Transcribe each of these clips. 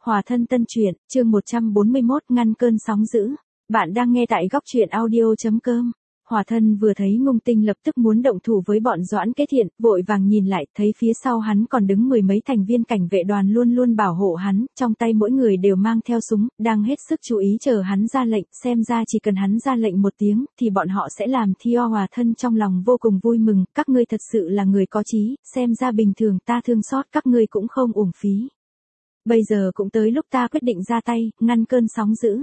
Hòa thân tân truyện, chương 141 ngăn cơn sóng dữ. Bạn đang nghe tại góc truyện audio.com. Hòa thân vừa thấy Ngung Tinh lập tức muốn động thủ với bọn Doãn Kế Thiện, vội vàng nhìn lại, thấy phía sau hắn còn đứng mười mấy thành viên cảnh vệ đoàn luôn luôn bảo hộ hắn, trong tay mỗi người đều mang theo súng, đang hết sức chú ý chờ hắn ra lệnh, xem ra chỉ cần hắn ra lệnh một tiếng, thì bọn họ sẽ làm theo. Hòa thân trong lòng vô cùng vui mừng, các ngươi thật sự là người có chí, xem ra bình thường ta thương xót các ngươi cũng không uổng phí. Bây giờ cũng tới lúc ta quyết định ra tay, ngăn cơn sóng dữ.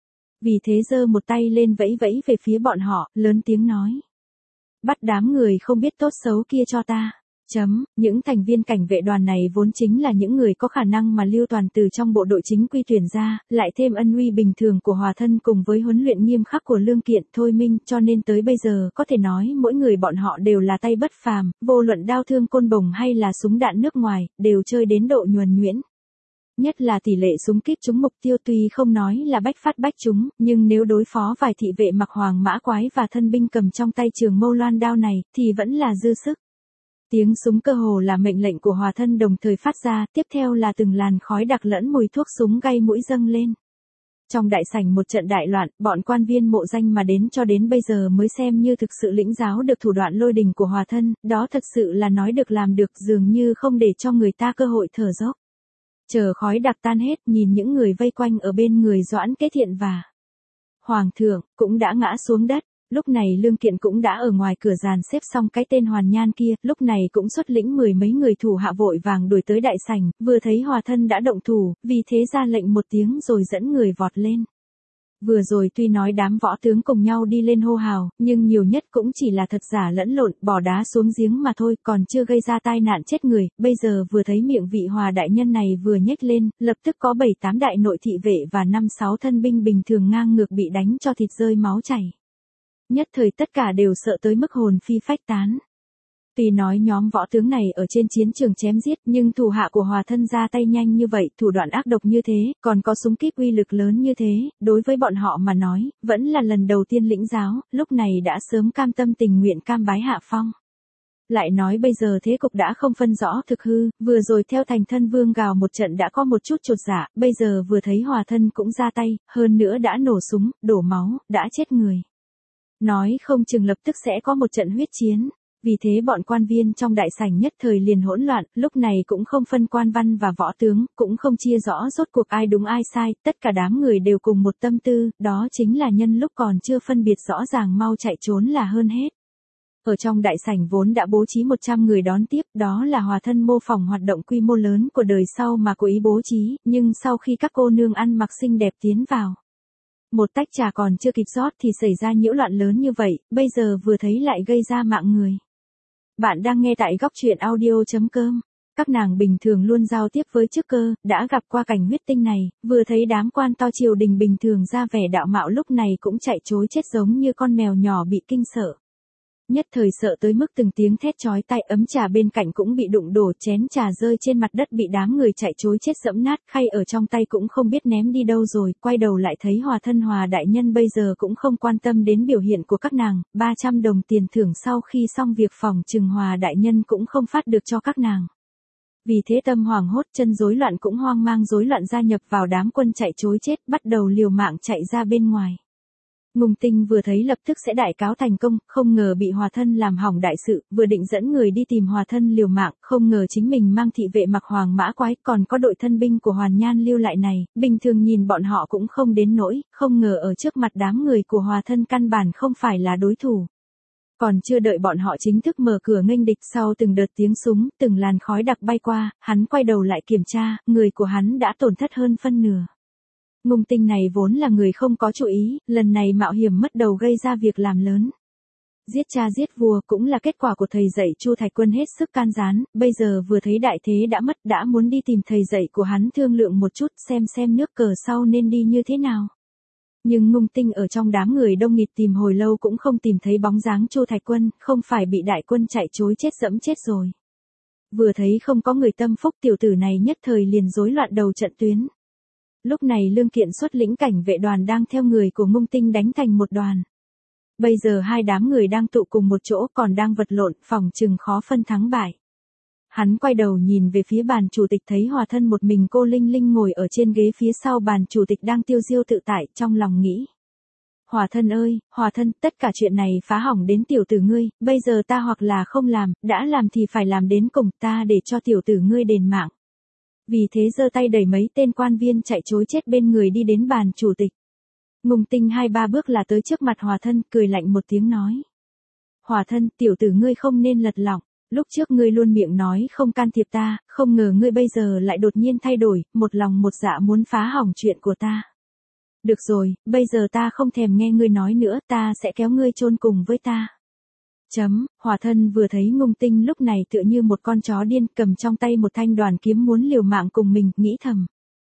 Vì thế giơ một tay lên vẫy vẫy về phía bọn họ, lớn tiếng nói. Bắt đám người không biết tốt xấu kia cho ta. Những thành viên cảnh vệ đoàn này vốn chính là những người có khả năng mà Lưu Toàn từ trong bộ đội chính quy tuyển ra, lại thêm ân uy bình thường của Hòa thân cùng với huấn luyện nghiêm khắc của Lương Kiện, Thôi Minh, cho nên tới bây giờ có thể nói mỗi người bọn họ đều là tay bất phàm, vô luận đao thương côn bồng hay là súng đạn nước ngoài, đều chơi đến độ nhuần nhuyễn. Nhất là tỷ lệ súng kíp trúng mục tiêu tuy không nói là bách phát bách trúng, nhưng nếu đối phó vài thị vệ mặc hoàng mã quái và thân binh cầm trong tay trường mâu loan đao này, thì vẫn là dư sức. Tiếng súng cơ hồ là mệnh lệnh của Hòa thân đồng thời phát ra, tiếp theo là từng làn khói đặc lẫn mùi thuốc súng gây mũi dâng lên. Trong đại sảnh một trận đại loạn, bọn quan viên mộ danh mà đến cho đến bây giờ mới xem như thực sự lĩnh giáo được thủ đoạn lôi đình của Hòa thân, đó thật sự là nói được làm được, dường như không để cho người ta cơ hội thở dốc. Chờ khói đặc tan hết, nhìn những người vây quanh ở bên người Doãn Kế Thiện và Hoàng thượng cũng đã ngã xuống đất. Lúc này Lương Kiện cũng đã ở ngoài cửa dàn xếp xong cái tên Hoàn Nhan kia, lúc này cũng xuất lĩnh mười mấy người thủ hạ vội vàng đuổi tới đại sảnh, vừa thấy Hòa thân đã động thủ, vì thế ra lệnh một tiếng rồi dẫn người vọt lên. Vừa rồi tuy nói đám võ tướng cùng nhau đi lên hô hào, nhưng nhiều nhất cũng chỉ là thật giả lẫn lộn, bỏ đá xuống giếng mà thôi, còn chưa gây ra tai nạn chết người. Bây giờ vừa thấy miệng vị Hòa đại nhân này vừa nhếch lên, lập tức có 7-8 đại nội thị vệ và 5-6 thân binh bình thường ngang ngược bị đánh cho thịt rơi máu chảy. Nhất thời tất cả đều sợ tới mức hồn phi phách tán. Tuy nói nhóm võ tướng này ở trên chiến trường chém giết, nhưng thủ hạ của Hòa thân ra tay nhanh như vậy, thủ đoạn ác độc như thế, còn có súng kíp uy lực lớn như thế, đối với bọn họ mà nói, vẫn là lần đầu tiên lĩnh giáo, lúc này đã sớm cam tâm tình nguyện cam bái hạ phong. Lại nói bây giờ thế cục đã không phân rõ thực hư, vừa rồi theo thành thân vương gào một trận đã có một chút chột dạ, bây giờ vừa thấy Hòa thân cũng ra tay, hơn nữa đã nổ súng, đổ máu, đã chết người. Nói không chừng lập tức sẽ có một trận huyết chiến. Vì thế bọn quan viên trong đại sảnh nhất thời liền hỗn loạn, lúc này cũng không phân quan văn và võ tướng, cũng không chia rõ rốt cuộc ai đúng ai sai, tất cả đám người đều cùng một tâm tư, đó chính là nhân lúc còn chưa phân biệt rõ ràng mau chạy trốn là hơn hết. Ở trong đại sảnh vốn đã bố trí 100 người đón tiếp, đó là Hòa thân mô phỏng hoạt động quy mô lớn của đời sau mà cố ý bố trí, nhưng sau khi các cô nương ăn mặc xinh đẹp tiến vào. Một tách trà còn chưa kịp rót thì xảy ra nhiễu loạn lớn như vậy, bây giờ vừa thấy lại gây ra mạng người. Bạn đang nghe tại góc truyện audio.com. Các nàng bình thường luôn giao tiếp với chức cơ, đã gặp qua cảnh huyết tinh này, vừa thấy đám quan to triều đình bình thường ra vẻ đạo mạo lúc này cũng chạy trối chết giống như con mèo nhỏ bị kinh sợ. Nhất thời sợ tới mức từng tiếng thét chói tai, ấm trà bên cạnh cũng bị đụng đổ, chén trà rơi trên mặt đất bị đám người chạy trối chết dẫm nát, khay ở trong tay cũng không biết ném đi đâu rồi, quay đầu lại thấy Hòa thân Hòa đại nhân bây giờ cũng không quan tâm đến biểu hiện của các nàng, 300 đồng tiền thưởng sau khi xong việc phòng trừng Hòa đại nhân cũng không phát được cho các nàng. Vì thế tâm hoảng hốt, chân rối loạn cũng hoang mang rối loạn gia nhập vào đám quân chạy trối chết, bắt đầu liều mạng chạy ra bên ngoài. Ngung Tinh vừa thấy lập tức sẽ đại cáo thành công, không ngờ bị Hòa thân làm hỏng đại sự, vừa định dẫn người đi tìm Hòa thân liều mạng, không ngờ chính mình mang thị vệ mặc hoàng mã quái, còn có đội thân binh của Hoàn Nhan lưu lại này, bình thường nhìn bọn họ cũng không đến nỗi, không ngờ ở trước mặt đám người của Hòa thân căn bản không phải là đối thủ. Còn chưa đợi bọn họ chính thức mở cửa nghênh địch, sau từng đợt tiếng súng, từng làn khói đặc bay qua, hắn quay đầu lại kiểm tra, người của hắn đã tổn thất hơn phân nửa. Ngung Tinh này vốn là người không có chủ ý, lần này mạo hiểm mất đầu gây ra việc làm lớn. Giết cha giết vua cũng là kết quả của thầy dạy Chu Thạch Quân hết sức can gián, bây giờ vừa thấy đại thế đã mất đã muốn đi tìm thầy dạy của hắn thương lượng một chút xem nước cờ sau nên đi như thế nào. Nhưng Ngung Tinh ở trong đám người đông nghịt tìm hồi lâu cũng không tìm thấy bóng dáng Chu Thạch Quân, không phải bị đại quân chạy trối chết dẫm chết rồi. Vừa thấy không có người tâm phúc, tiểu tử này nhất thời liền rối loạn đầu trận tuyến. Lúc này Lương Kiện xuất lĩnh cảnh vệ đoàn đang theo người của Ngung Tinh đánh thành một đoàn. Bây giờ hai đám người đang tụ cùng một chỗ còn đang vật lộn, phòng chừng khó phân thắng bại. Hắn quay đầu nhìn về phía bàn chủ tịch thấy Hòa Thân một mình cô Linh Linh ngồi ở trên ghế phía sau bàn chủ tịch đang tiêu diêu tự tại, trong lòng nghĩ. Hòa Thân ơi, Hòa Thân, tất cả chuyện này phá hỏng đến tiểu tử ngươi, bây giờ ta hoặc là không làm, đã làm thì phải làm đến cùng, ta để cho tiểu tử ngươi đền mạng. Vì thế giơ tay đẩy mấy tên quan viên chạy trối chết bên người đi đến bàn chủ tịch. Ngùng Tinh 2-3 bước là tới trước mặt Hòa Thân, cười lạnh một tiếng nói. Hòa Thân, tiểu tử ngươi không nên lật lọng, lúc trước ngươi luôn miệng nói không can thiệp ta, không ngờ ngươi bây giờ lại đột nhiên thay đổi, một lòng một dạ muốn phá hỏng chuyện của ta. Được rồi, bây giờ ta không thèm nghe ngươi nói nữa, ta sẽ kéo ngươi chôn cùng với ta. Hòa Thân vừa thấy Ngùng Tinh lúc này tựa như một con chó điên, cầm trong tay một thanh đoàn kiếm muốn liều mạng cùng mình, nghĩ thầm.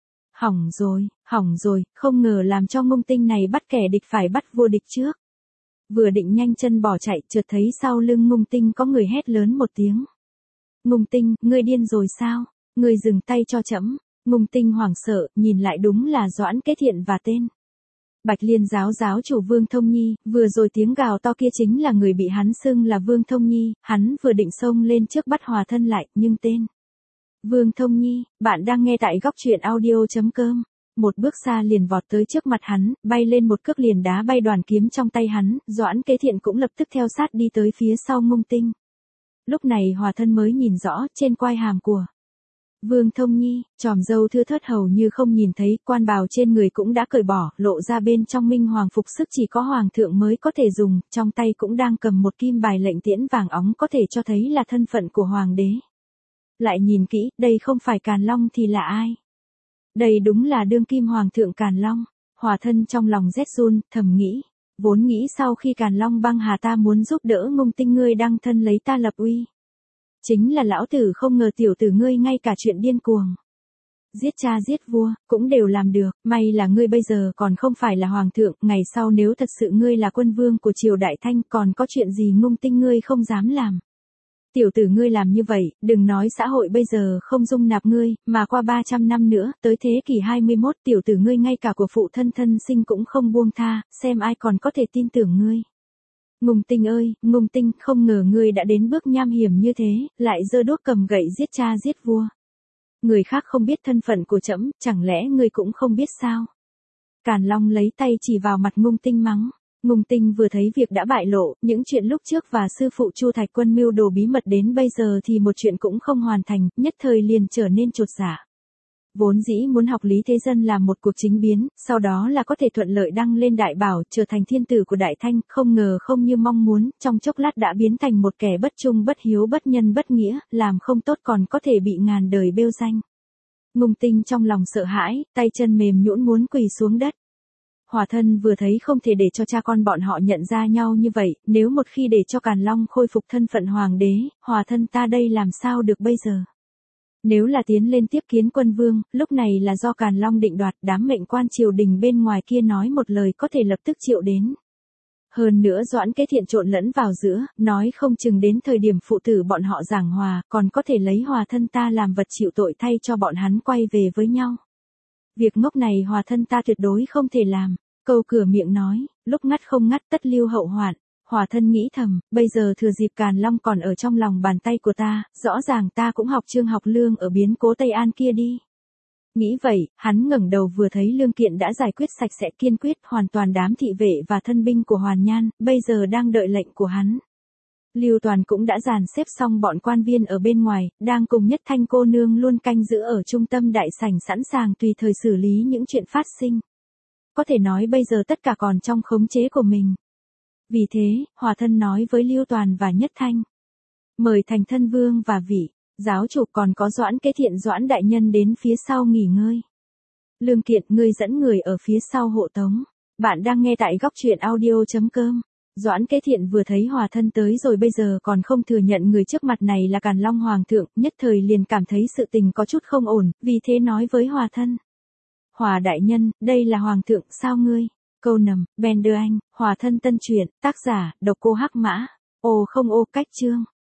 Hỏng rồi, không ngờ làm cho Ngùng Tinh này bắt kẻ địch phải bắt vua địch trước. Vừa định nhanh chân bỏ chạy, chợt thấy sau lưng Ngùng Tinh có người hét lớn một tiếng. Ngùng Tinh, ngươi điên rồi sao? Ngươi dừng tay cho trẫm. Ngùng Tinh hoảng sợ, nhìn lại đúng là Doãn Kế Thiện và tên Bạch Liên giáo chủ Vương Thông Nhi, vừa rồi tiếng gào to kia chính là người bị hắn xưng là Vương Thông Nhi, hắn vừa định xông lên trước bắt Hòa Thân lại, nhưng tên Vương Thông Nhi, bạn đang nghe tại góc truyện audio.com. Một bước xa liền vọt tới trước mặt hắn, bay lên một cước liền đá bay đoàn kiếm trong tay hắn, Doãn Kế Thiện cũng lập tức theo sát đi tới phía sau Ngùng Tinh. Lúc này Hòa Thân mới nhìn rõ, trên quai hàm của Vương Thông Nhi, chòm râu thưa thớt hầu như không nhìn thấy, quan bào trên người cũng đã cởi bỏ, lộ ra bên trong minh hoàng phục sức chỉ có hoàng thượng mới có thể dùng, trong tay cũng đang cầm một kim bài lệnh tiễn vàng óng có thể cho thấy là thân phận của hoàng đế. Lại nhìn kỹ, đây không phải Càn Long thì là ai? Đây đúng là đương kim hoàng thượng Càn Long. Hòa Thân trong lòng rét run, thầm nghĩ, vốn nghĩ sau khi Càn Long băng hà ta muốn giúp đỡ Ngùng Tinh ngươi đăng thân lấy ta lập uy. Chính là lão tử không ngờ tiểu tử ngươi ngay cả chuyện điên cuồng. Giết cha giết vua, cũng đều làm được, may là ngươi bây giờ còn không phải là hoàng thượng, ngày sau nếu thật sự ngươi là quân vương của triều Đại Thanh còn có chuyện gì Ngùng Tinh ngươi không dám làm. Tiểu tử ngươi làm như vậy, đừng nói xã hội bây giờ không dung nạp ngươi, mà qua 300 năm nữa, tới thế kỷ 21, tiểu tử ngươi ngay cả của phụ thân thân sinh cũng không buông tha, xem ai còn có thể tin tưởng ngươi. Ngùng Tinh ơi, Ngùng Tinh, không ngờ ngươi đã đến bước nham hiểm như thế, lại giơ đuốc cầm gậy giết cha giết vua. Người khác không biết thân phận của trẫm, chẳng lẽ ngươi cũng không biết sao? Càn Long lấy tay chỉ vào mặt Ngùng Tinh mắng. Ngùng Tinh vừa thấy việc đã bại lộ, những chuyện lúc trước và sư phụ Chu Thạch Quân mưu đồ bí mật đến bây giờ thì một chuyện cũng không hoàn thành, nhất thời liền trở nên chột dạ. Vốn dĩ muốn học Lý Thế Dân làm một cuộc chính biến, sau đó là có thể thuận lợi đăng lên đại bảo, trở thành thiên tử của Đại Thanh, không ngờ không như mong muốn, trong chốc lát đã biến thành một kẻ bất trung bất hiếu bất nhân bất nghĩa, làm không tốt còn có thể bị ngàn đời bêu danh. Ngùng Tinh trong lòng sợ hãi, tay chân mềm nhũn muốn quỳ xuống đất. Hòa Thân vừa thấy không thể để cho cha con bọn họ nhận ra nhau như vậy, nếu một khi để cho Càn Long khôi phục thân phận hoàng đế, Hòa Thân ta đây làm sao được bây giờ? Nếu là tiến lên tiếp kiến quân vương, lúc này là do Càn Long định đoạt, đám mệnh quan triều đình bên ngoài kia nói một lời có thể lập tức triệu đến. Hơn nữa Doãn Kế Thiện trộn lẫn vào giữa, nói không chừng đến thời điểm phụ tử bọn họ giảng hòa, còn có thể lấy Hòa Thân ta làm vật chịu tội thay cho bọn hắn quay về với nhau. Việc ngốc này Hòa Thân ta tuyệt đối không thể làm. Câu cửa miệng nói, lúc ngắt không ngắt tất lưu hậu hoạn. Hòa Thân nghĩ thầm, bây giờ thừa dịp Càn Long còn ở trong lòng bàn tay của ta, rõ ràng ta cũng học Trương học Lương ở biến cố Tây An kia đi. Nghĩ vậy, hắn ngẩng đầu vừa thấy lương kiện đã giải quyết sạch sẽ kiên quyết hoàn toàn đám thị vệ và thân binh của Hoàn Nhan, bây giờ đang đợi lệnh của hắn. Lưu Toàn cũng đã dàn xếp xong bọn quan viên ở bên ngoài, đang cùng Nhất Thanh cô nương luôn canh giữ ở trung tâm đại sảnh sẵn sàng tùy thời xử lý những chuyện phát sinh. Có thể nói bây giờ tất cả còn trong khống chế của mình. Vì thế, Hòa Thân nói với Lưu Toàn và Nhất Thanh. Mời Thành Thân Vương và vị giáo chủ còn có Doãn Kế Thiện Doãn đại nhân đến phía sau nghỉ ngơi. Lương Kiện ngươi dẫn người ở phía sau hộ tống. Bạn đang nghe tại góc truyện audio.com. Doãn Kế Thiện vừa thấy Hòa Thân tới rồi bây giờ còn không thừa nhận người trước mặt này là Càn Long Hoàng thượng, nhất thời liền cảm thấy sự tình có chút không ổn, vì thế nói với Hòa Thân. Hòa đại nhân, đây là Hoàng thượng, sao ngươi? Câu nầm, Bender Anh, Hòa Thân tân truyện, tác giả, độc cô Hắc Mã. Ô không ô cách chương.